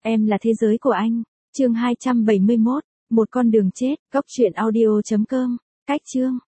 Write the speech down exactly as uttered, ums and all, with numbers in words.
Em là thế giới của anh. Chương hai trăm bảy mươi mốt, một con đường chết. Cốc truyện audio chấm com. Cách chương